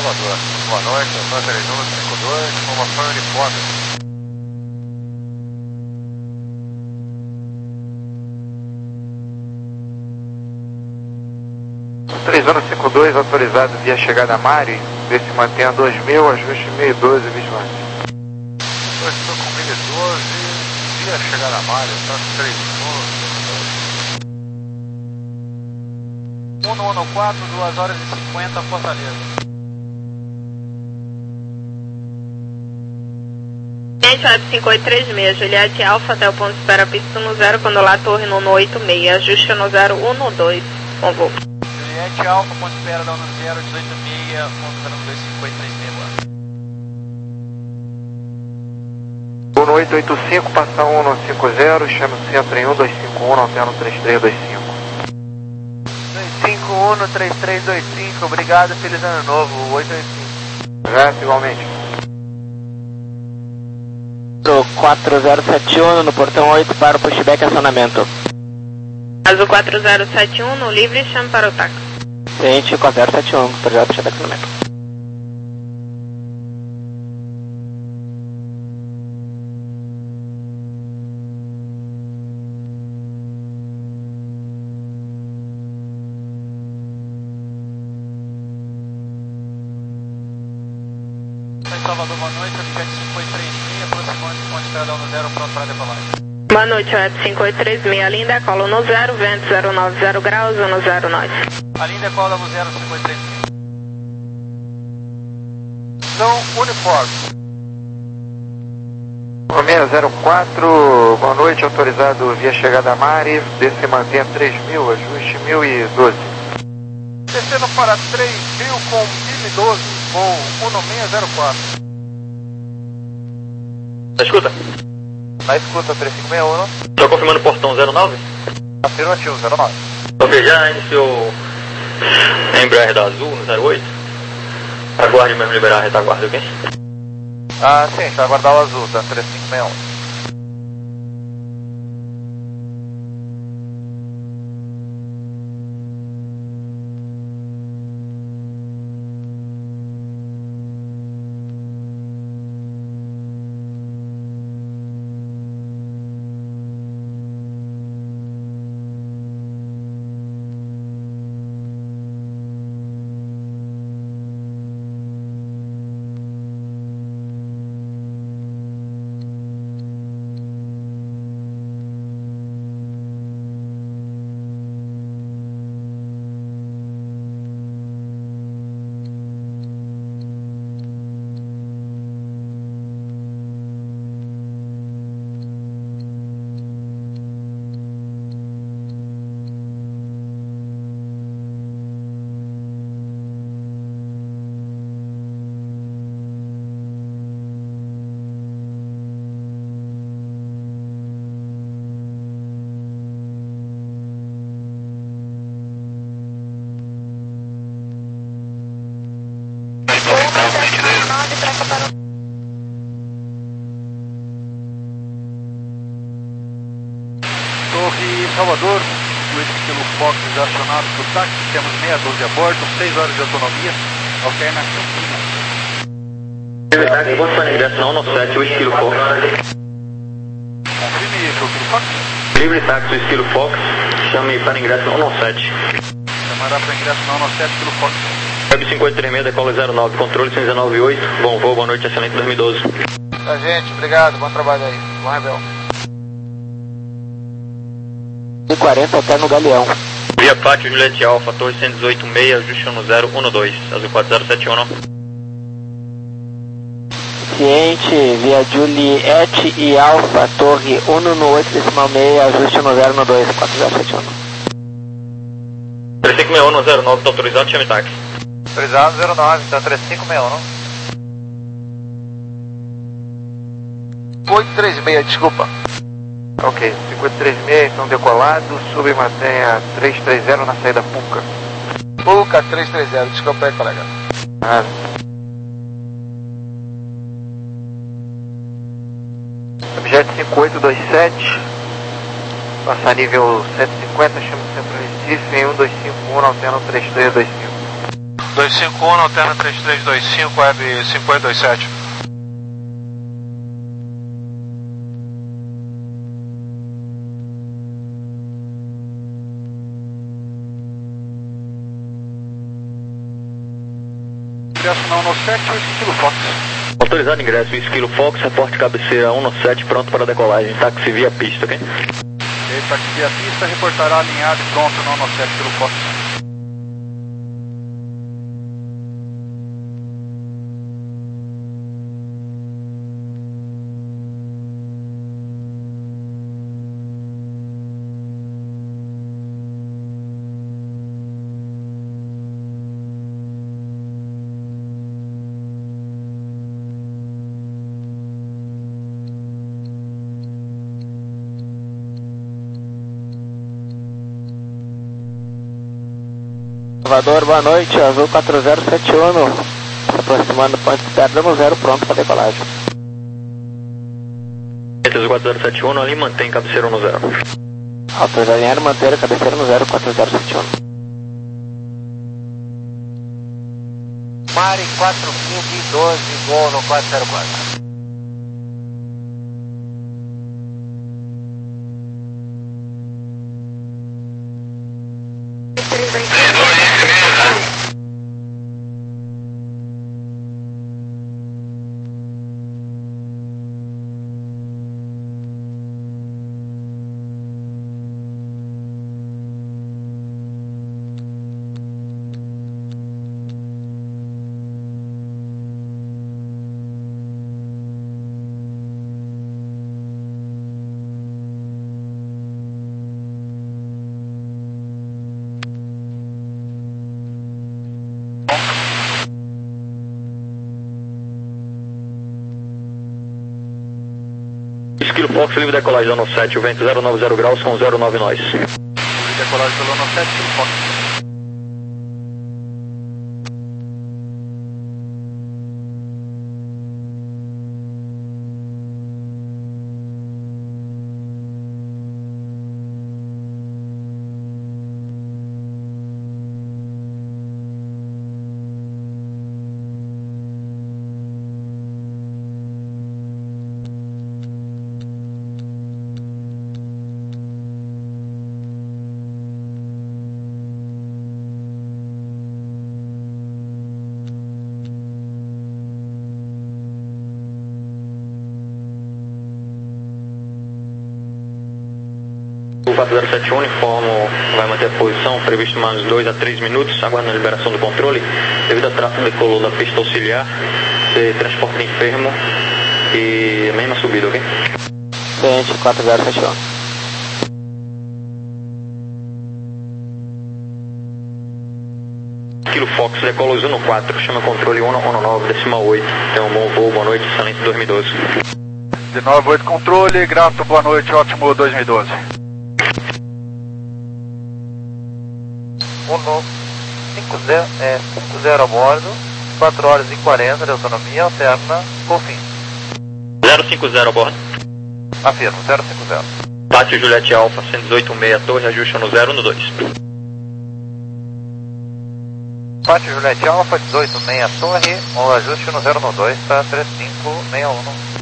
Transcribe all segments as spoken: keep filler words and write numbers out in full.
Salvador. Boa noite, eu sou três um cinco dois, formação uniforme. três um cinco dois, autorizado via chegada a Mari, vê se mantém a dois mil, ajuste mil e doze, vigilante. Eu estou com mil e doze, via chegada a Mari, tá três um. um um quatro, duas horas e cinquenta, Fortaleza. Web cinco oito três seis, Juliette Alfa, até o ponto de espera pista no zero, quando lá torre no oito seis, ajuste no zero um dois, com voo. Juliette Alfa, ponto de espera, down no zero, dezoito seis, ponto zero dois cinco oito três seis. um oito oito cinco, passa um um cinco zero, chama o centro em um dois cinco um, alterno três três dois cinco. dois cinco um, três três dois cinco, obrigado, feliz ano novo, oito oito cinco. Já, igualmente. quatro zero sete um no portão oito para o pushback acionamento. Azul quatro zero sete um no livre, chame para o táxi. Ciente quatro zero sete um, projeto pushback acionamento. Salvador, boa noite, Jet cinco oito três seis, aproximando de ponte de espera, down no zero, pronto para decolar. Boa noite, Web cinco oito três seis, linha decola no zero, vento zero nove zero graus, no zero nove. A linha decola no zero cinco oito três seis. Não, uniforme. Romeo zero quatro, boa noite, autorizado via chegada a Mari, vê se mantém a três mil, ajuste mil e doze. Descendo para três mil com mil e doze, voo um seis zero quatro. Na escuta? Na escuta, três cinco seis um. Estou confirmando o portão zero nove? Afirmativo, zero nove. Ok, já iniciou a Embraer da Azul no zero oito? Aguarde mesmo liberar a retaguarda, ok? Ah, sim, vai aguardar o azul, tá? três cinco seis um. Torre Salvador, dois kilo Fox acionado por táxi, temos meia doze a bordo, seis horas de autonomia, alterna Campinas. Livre táxi, vou para ingresso na um sete, dois kilo Fox. Confirme isso, o kilo Fox. Livre táxi, dois kilo Fox, chame para ingresso na um sete. Chamará para ingresso na um sete, kilo Fox. Web cinco oito três seis, decola zero nove, controle cento e dezenove oito, bom voo, boa noite, excelente dois mil e doze. Tá, gente, obrigado, bom trabalho aí, bom rebel. e quarenta até no Galeão. Via Pátio Juliette Alfa, torre cento e dezoito seis, ajuste no zero um dois, azul quatro zero sete um. Ciente, via Juliette e Alfa, torre um no oito decimal seis, ajuste no zero dois, quatro zero sete um. três cinco seis um no zero nove, está autorizado, chame táxi. Autorizado zero nove, tá três cinco seis um, não? oito três seis, desculpa. Ok, cinco oito três seis, então decolado, sube e mantenha três três zero na saída Puca. Puca três três zero, desculpa aí, colega. Ah. Objeto cinco oito dois sete, passa nível cento e cinquenta, chama o centro Recife em um dois cinco um, alterno três três dois cinco. dois cinco um, alterna três três dois cinco, web cinco oito dois sete. Ingresso na um nove sete, oito Kilo Fox. Autorizado ingresso, Whisky Kilo Fox, reporte cabeceira um nove sete, pronto para decolagem, táxi via pista, ok? Ok, táxi via pista, reportará alinhado e pronto no um nove sete Kilo Fox. Salvador, boa noite, Azul quatro zero sete um, se aproximando do ponto de espera, damos zero pronto para decolagem. Azul quatro zero sete um, ali mantém cabeceira no zero. Autorizado alinhar, manter a cabeceira no zero quatro zero sete um. Mari quatro quinze doze, gol no quatro zero quatro. Kilo Fox, livre decolagem da um nove sete, o vento zero nove zero graus com zero nove nós. Livre decolagem pelo um nove sete Kilo Fox. O quatro zero sete um, informo, vai manter a posição, previsto mais dois a três minutos, aguardando a liberação do controle, devido a tráfego decolou da pista auxiliar, se transporte de enfermo e a mesma subida, ok? Cliente quatro zero sete um. Kilo Fox, decola os um no quatro, chama controle um nove, decimal oito, tem um bom voo, boa noite, excelente dois mil e doze. De nove oito controle, grato, boa noite, ótimo dois mil e doze. cinco zero a bordo, quatro horas e quarenta de autonomia, alterna, confim. zero cinco zero a bordo. Afirmo, zero cinco zero. Pátio Juliette Alfa, cento e dezoito seis, torre, ajuste no zero no dois. Pátio Juliette Alfa, dezoito seis, torre, o ajuste no zero no dois, tá três cinco seis um.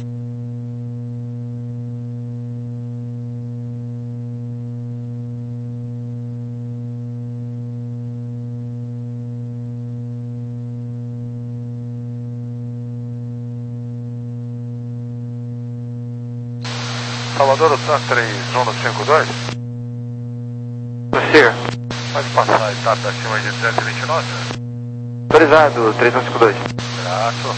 Salvador, o San três um cinco dois. Prossiga. Pode passar a etapa acima de trezentos e vinte e nove? Autorizado, três um cinco dois. Grato.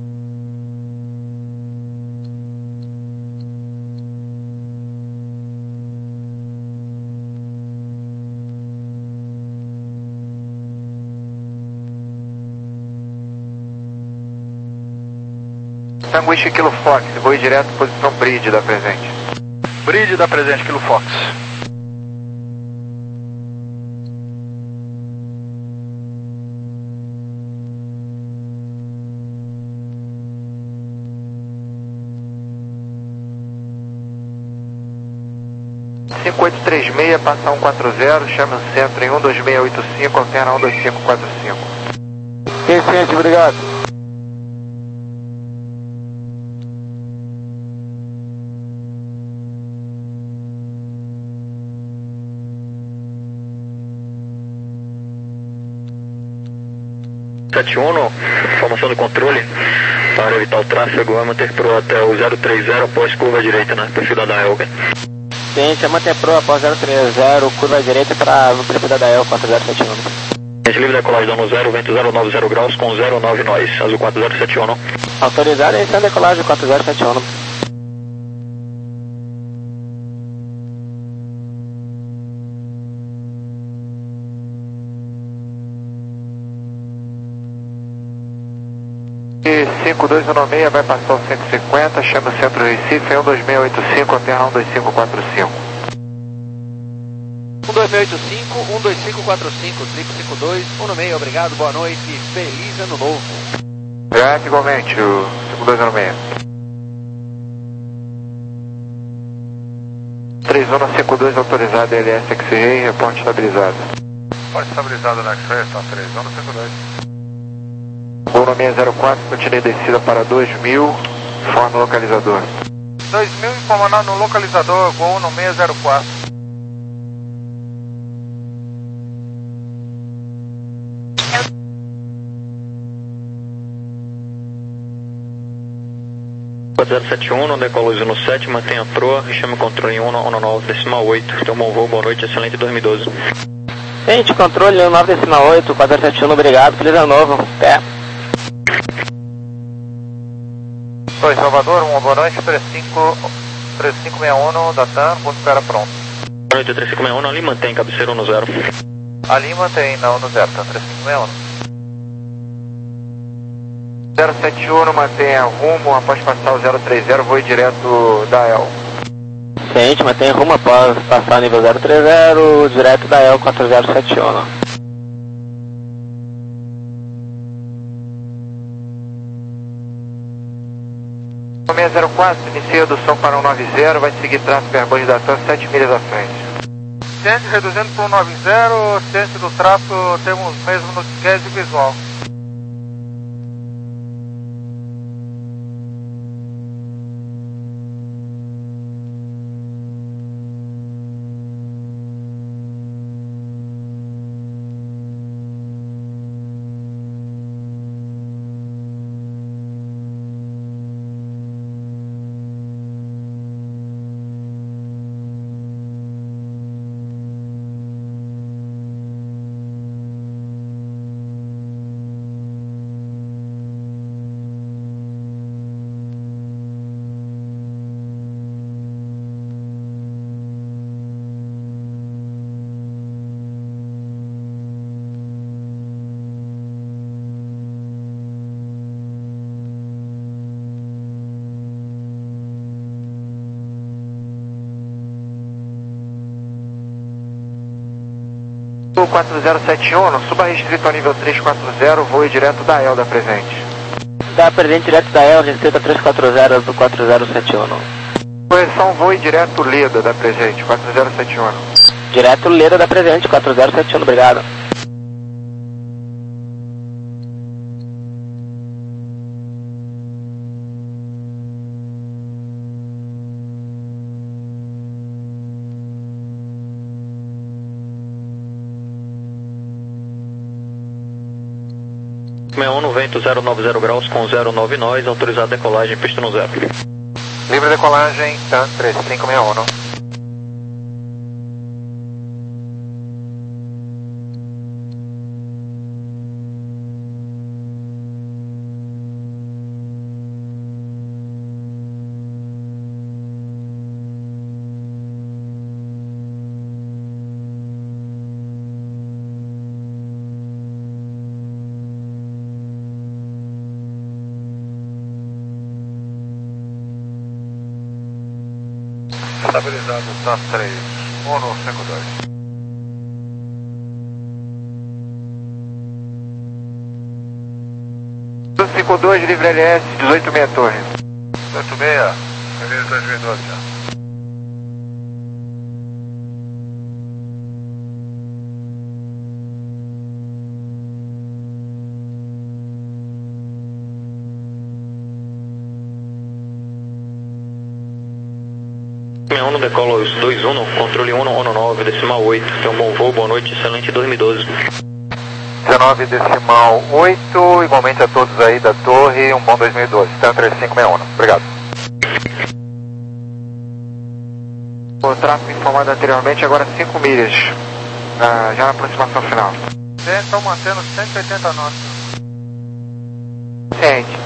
Sanguíche Kilo Fox, voo direto, posição bridge da presente. Bridge da presente, Kilo Fox. cinco oito três seis, passa um quatro zero, chama o centro em um dois seis oito cinco, alterna um dois cinco quatro cinco. Vicente, obrigado. sete um, formação do controle, para evitar o tráfego, vai manter pro até o zero trinta após curva direita, né, perfil da Elga. Ciência, manter pro após zero trinta, curva direita para no perfil da Dael quatro zero sete um. Ciência livre, decolagem dano zero, vento zero nove zero graus com zero nove nós, azul quatro zero sete um. Autorizado, iniciando decolagem quatro zero sete um. cinco dois um seis vai passar o cento e cinquenta, chama o centro Recife, um dois seis oito cinco, terra um dois cinco quatro cinco. um dois seis oito cinco, um dois cinco quatro cinco, triplo cinco dois, um seis, obrigado, boa noite, feliz ano novo. Obrigado, igualmente, o cinco dois um seis. três um cinco dois autorizado, L S X-Ray, reporte estabilizado. Pode estabilizado na X-Ray, tá, três um cinco dois. Voo no seis zero quatro, continue descida para dois mil, informe o localizador. dois mil informando no localizador, voo no seis zero quatro. quatro zero sete um, decolagem no sete, mantenha a proa, chame o controle em um nove decimal oito, então bom voo, boa noite, excelente dois mil e doze. Ciente, controle um nove decimal oito, quatro zero sete um, obrigado, feliz ano novo, pé. dois Salvador, uma boa noite, três cinco seis um, da TAM, ponto espera pronto. Boa noite, três cinco seis um, ali mantém cabeceira no zero. Ali mantém, não, no zero, tá, três cinco seis um. zero sete um, mantenha rumo após passar o zero trinta, voo direto da E L. Ciente, mantém rumo após passar o nível zero trinta, direto da E L quatro zero sete um. seis zero quatro, inicia a redução para um nove zero, vai seguir tráfego Airbus da TAM sete milhas à frente. Ciente, reduzindo para um nove zero, ciente do tráfego, temos mesmo no disquete visual. quatro zero sete um, suba restrito ao nível trezentos e quarenta, voe direto da E L da presente. Da presente direto da E L, restrito a trezentos e quarenta do quatro zero sete um. Correção, voe direto Leda da presente, quatro zero sete um. Direto Leda da presente, quatro zero sete um, obrigado. seis um, no vento zero nove zero graus com zero nove nós, autorizado decolagem, pista no zero. Livre decolagem, TAM três cinco seis um. Estabilizado, TAM três um cinco dois. cinco dois, livre L S, dezoito seis torre. dezoito seis, feliz dois mil e doze já. Uno, decola os dois Uno, controle um um nove, decimal oito. Tenha um bom voo, boa noite, excelente dois mil e doze. dezenove decimal oito, igualmente a todos aí da torre, um bom dois mil e doze. Tanto três cinco seis um. Obrigado. O tráfego informado anteriormente, agora cinco milhas, ah, já na aproximação final. Estão mantendo cento e oitenta knots. Ciente.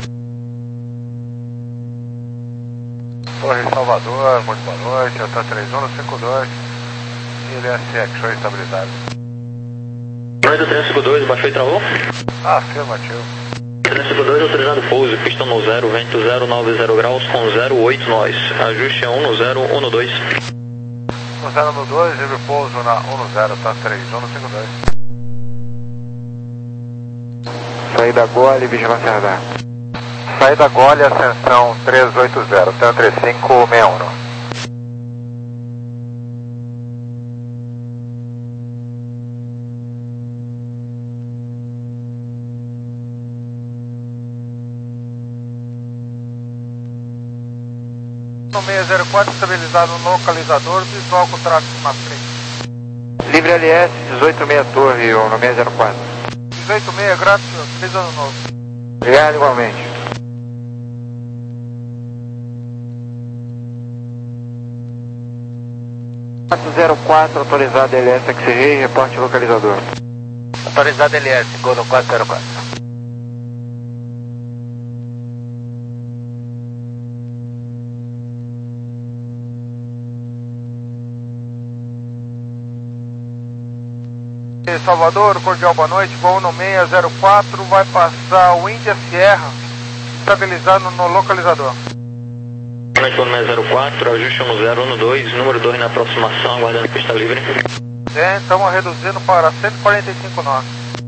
Torre Salvador, muito boa noite, J três um cinco dois, L S X estabilizado. Noite do trezentos e cinquenta e dois, baixou e travou? Afirmativo. trezentos e cinquenta e dois, autorizado pouso, pistão no zero, vento zero nove zero graus com zero oito nós. Ajuste a um no zero um dois. um zero um dois, livre pouso na um zero, tá três um cinco dois. Saída Gole, vigilância radar. Saída Gole, ascensão trezentos e oitenta, Tan três cinco seis um. No seis zero quatro, estabilizado no localizador, visual com tráfego na frente. Livre L S, dezoito seis Torre, ou no seis zero quatro. dezoito seis, grátis, feliz ano novo. Obrigado igualmente. quatro zero quatro, autorizado L S X G, reporte localizador. Autorizado L S, gol no quatro zero quatro. Salvador, cordial boa noite, voo no seis zero quatro, vai passar o Índia Sierra, estabilizado no localizador. Boa noite, voo no seis zero quatro, ajuste um zero um dois, número dois na aproximação, aguardando pista livre. É, estamos reduzindo para cento e quarenta e cinco nós.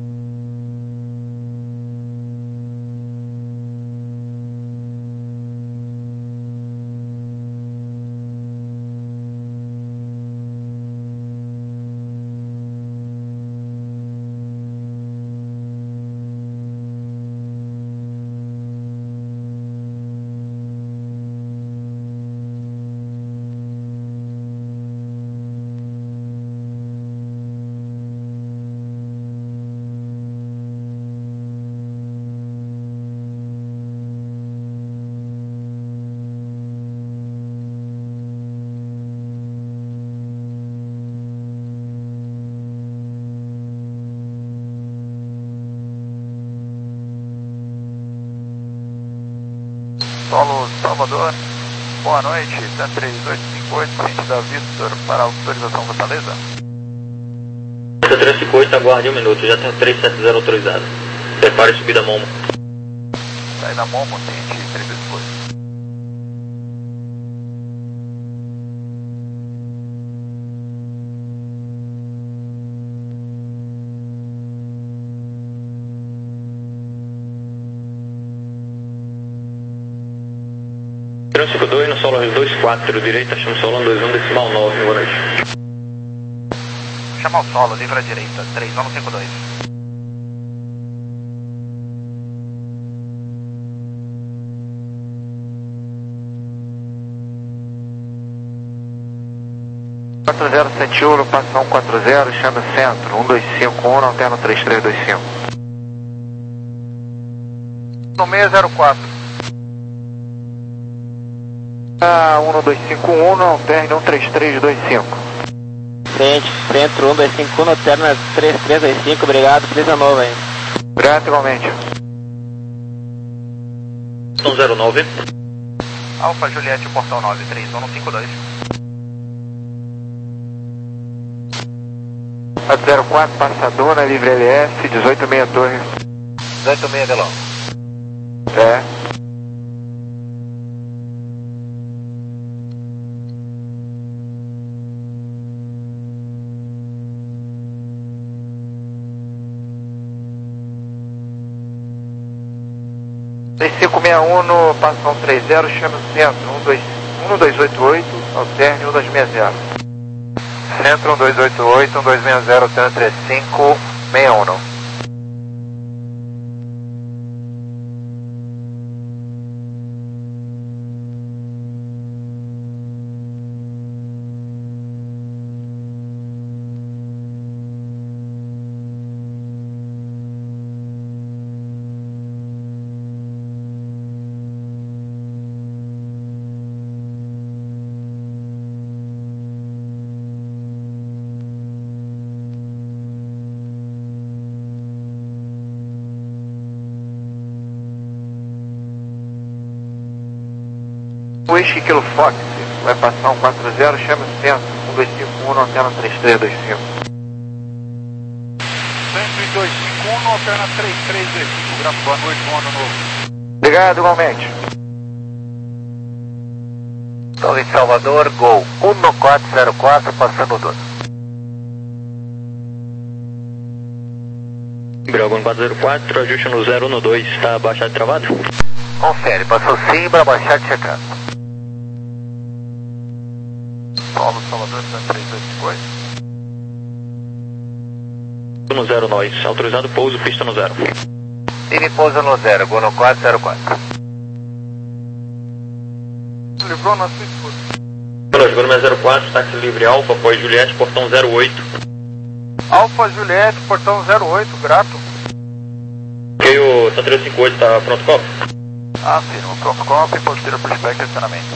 Solo Salvador, boa noite, Tan três oito cinco oito, ciente da Vitor para autorização Fortaleza. Tan três cinco oito, aguarde um minuto, já tem três sete zero autorizado. Prepare subida Momo. Saída Momo, ciente três oito oito. trezentos e cinquenta e dois no solo dois quatro, direita, chama o solo dois um decimal nove, boa noite. Chama o solo, livre à direita, três um cinco dois. quatro zero sete um, passa um quatro zero, chama centro, um dois cinco um, alterno três três dois cinco. No seis zero quatro. Ah, um dois cinco um, alterno um três três dois cinco. Frente, centro um dois cinco um, alterna três três dois cinco, obrigado, feliz ano novo aí. Obrigado igualmente. Portão zero nove. Alfa Juliette, portão nove, três um cinco dois. quatro zero quatro, passadona, livre L S, dezoito seis Torre. dezoito seis Delon. É. três cinco seis um no passo um três zero, chama o centro, um dois oito oito, alterne um dois seis zero. Centro um dois oito oito, um dois seis zero, alterne três cinco seis um. Whisky Kilo Fox, vai passar um quatro zero, chama o centro, um dois cinco um, antena três três dois cinco. Centro e dois cinco um, antena três três dois cinco, grafo, boa noite, bom ano novo. Obrigado, igualmente. Torre Salvador, Gol um quatro zero quatro, passando o doze. Bravo um quatro zero quatro, ajuste no zero um dois, está baixado e travado? Confere, passou sim, para baixar de checado. Paulo Salvador, três dois cinco oito. No zero nós, autorizado pouso, pista no zero. Ele pousa no zero, Gol no quatro zero quatro. Livrou na suíte. Beleza, Gol no zero quatro, táxi livre Alfa, após Juliette, portão zero oito. Alfa Juliette, portão zero oito, grato. Ok, o Santa três cinco oito está pronto, copo? Afirmo, pronto, copo e posterior para o spec e acionamento.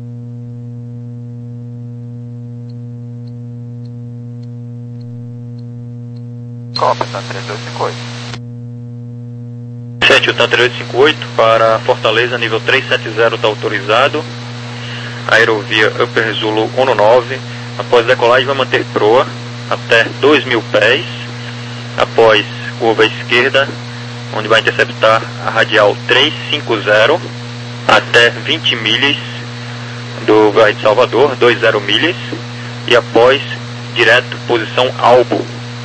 Copo, Santa três dois cinco oito. sete, o Santa três cinco oito para Fortaleza, nível trezentos e setenta está autorizado. Aerovia Upper Zulu um nove, após decolagem vai manter proa até dois mil pés, após curva à esquerda, onde vai interceptar a radial trezentos e cinquenta até vinte milhas do Vale de Salvador, vinte milhas, e após direto posição Albo.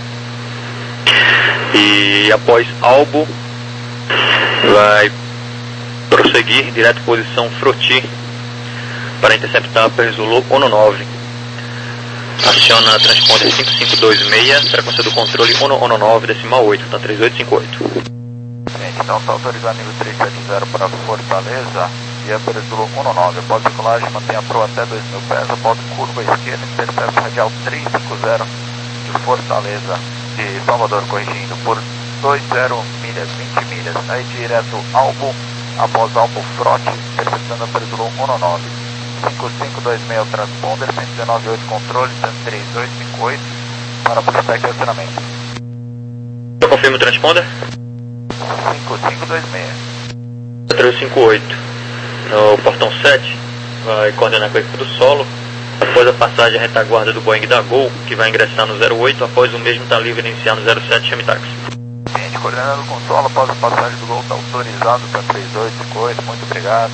E após Albo vai prosseguir direto posição Froti para interceptar a Zulu um nove. Aciona a transponder cinco cinco dois seis, frequência do controle um nove, decimal oito, tá três oito cinco oito. Então está autorizado nível trezentos e setenta para Fortaleza e a Zulu um nove. Após decolagem, mantém a proa até dois mil pés, após curva esquerda, intercepta radial trezentos e cinquenta de Fortaleza, de Salvador, corrigindo por vinte milhas, vinte milhas. Aí direto Albo, após Albo Frote, interceptando a Zulu um nove. cinco cinco dois seis transponder, cento e dezenove oito controle, três oito cinco oito para prospect e acionamento. Eu confirmo o transponder? cinco cinco dois seis. três cinco oito, no portão sete, vai coordenar com a equipe do solo, após a passagem à retaguarda do Boeing da Gol, que vai ingressar no zero oito, após o mesmo estar livre e iniciar no zero sete, chame táxi. Gente, coordenando com o solo, após a passagem do Gol, está autorizado para três oito cinco oito, muito obrigado.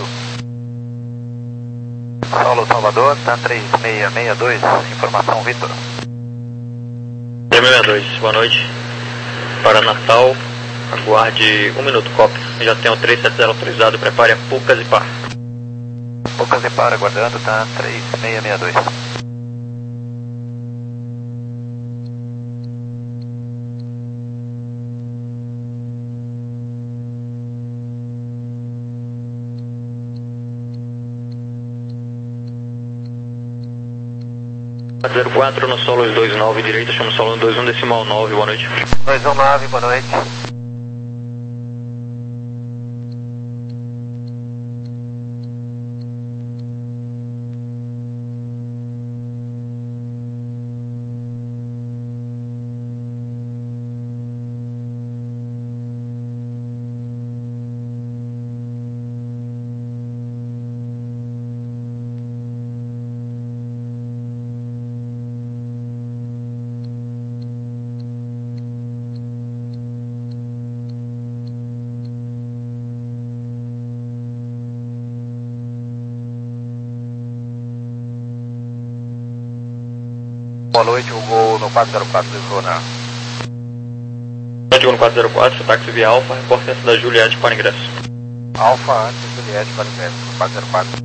Solo Salvador, tá três seis seis dois, informação Vitor. três seis seis dois, boa noite. Para Natal, aguarde um minuto, copy. Já tem o trezentos e setenta autorizado, prepare a Poucas e Par. Poucas e Par, aguardando, tá três seis seis dois. zero quatro no solo dois nove, direita, chama solo dois um, decimal nove, boa noite. dois um nove, boa noite. Boa noite, o Gol no quatro zero quatro, zona. No quatro zero quatro, táxi via Alfa, reportância da Juliette para ingresso. Alfa antes Juliette para ingresso, no quatro zero quatro.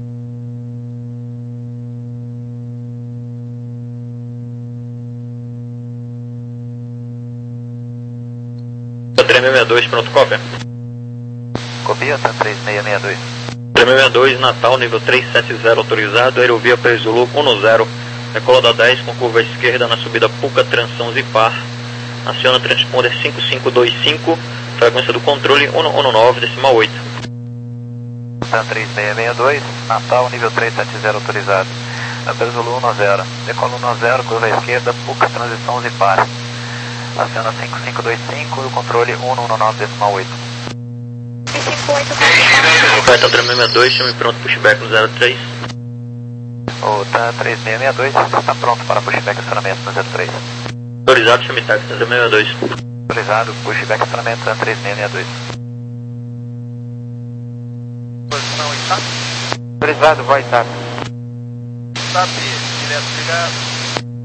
três seis seis dois, pronto, cópia. Copia, tá três seis seis dois. três seis seis dois, Natal, nível trezentos e setenta autorizado, aerovia Zulu um zero. Decola da dez com curva à esquerda na subida Puca, Tranção Zipar. Aciona transponder cinco cinco dois cinco, frequência do controle um nove, decimal oito. Tá três seis seis dois, Natal, nível trezentos e setenta autorizado. Zulu um zero. Decola um zero, curva à esquerda, Puca, transição Zipar. Aciona cinco cinco dois cinco e o controle um nove, decimal oito. cinco oito, quatro. Vai, tá três seis seis dois, chame pronto, pushback no zero três. O tá três seis seis dois, está pronto para pushback acionamento no zero três. Autorizado, chame táxi três seis seis dois. Autorizado, pushback acionamento no três seis seis dois. Posição está? Autorizado, vai, tá. T A P, direto ligado.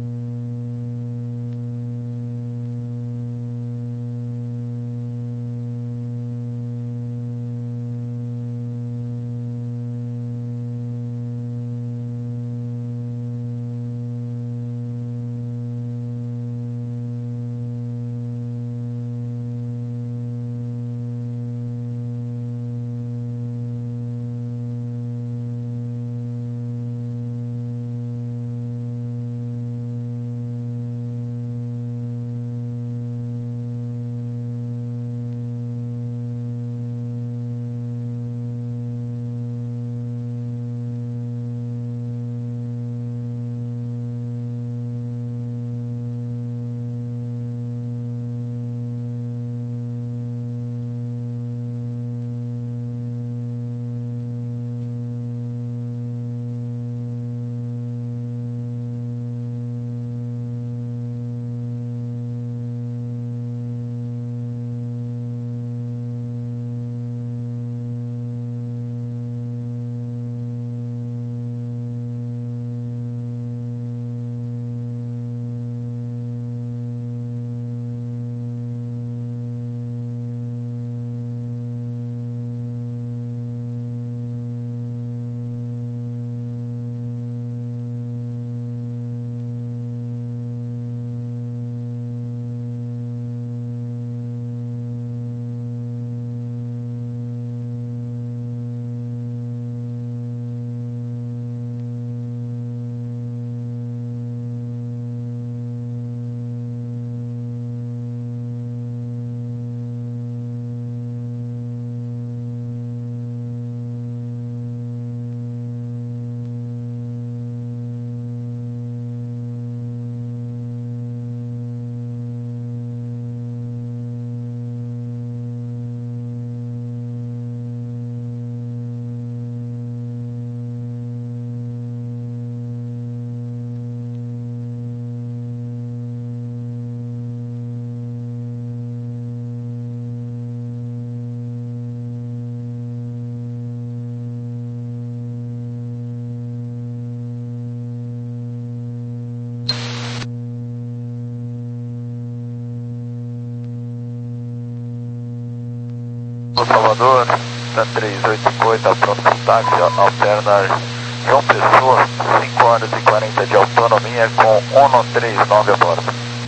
O Salvador, tá três oito cinco oito, tá pronto para o táxi, alterna João Pessoa, cinco horas e quarenta de autonomia com cento e trinta e nove a bordo.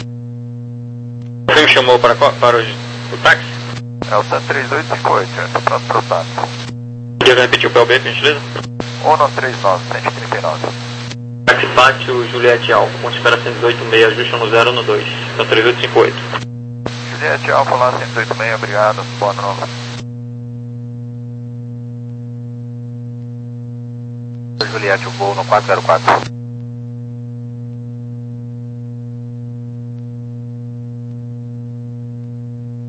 Você me chamou para, para o, o táxi? É o tá três oito cinco oito, tá pronto para o táxi. Podia repetir o P L B, por gentileza? cento e trinta e nove, cento e trinta e nove. Táxi Pátio Juliette Alfa, ponto espera cento e dezoito seis, ajuste no zero no dois, tá três oito cinco oito. Juliette Alfa lá, cento e dezoito seis, obrigado, boa noite. Juliette, o voo no quatro zero quatro.